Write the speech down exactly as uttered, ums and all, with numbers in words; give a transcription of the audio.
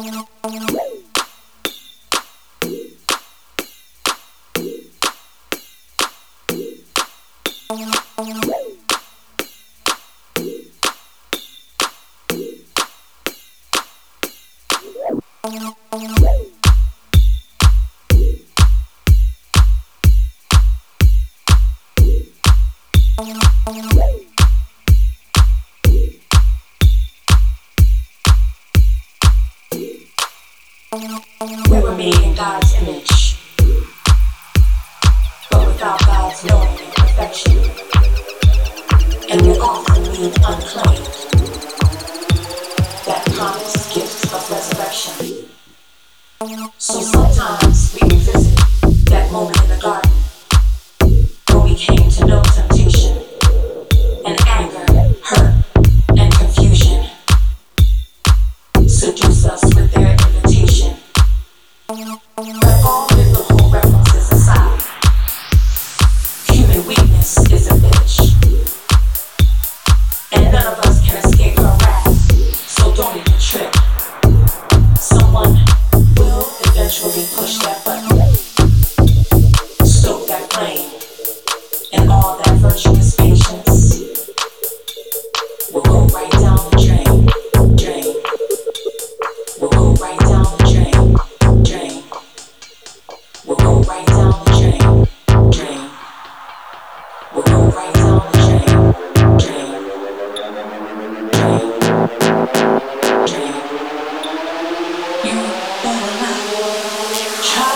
We were made in God's image, but without God's knowing and perfection, and we often leave unclaimed that promised gift of resurrection. So sometimes we revisit that moment in the garden where we came to know temptation and anger, hurt, and confusion seduce us with their invitation. But all biblical references aside, human weakness is a bitch, and none of us can escape her wrath, so don't even trip. Someone will eventually push that button, stoke that flame, and all that virtuous patience will go right down the drain, drain. Will go right down the drain, drain. Will go right down the drain, drain. Will go right down the drain, drain, drain, drain. You better not try.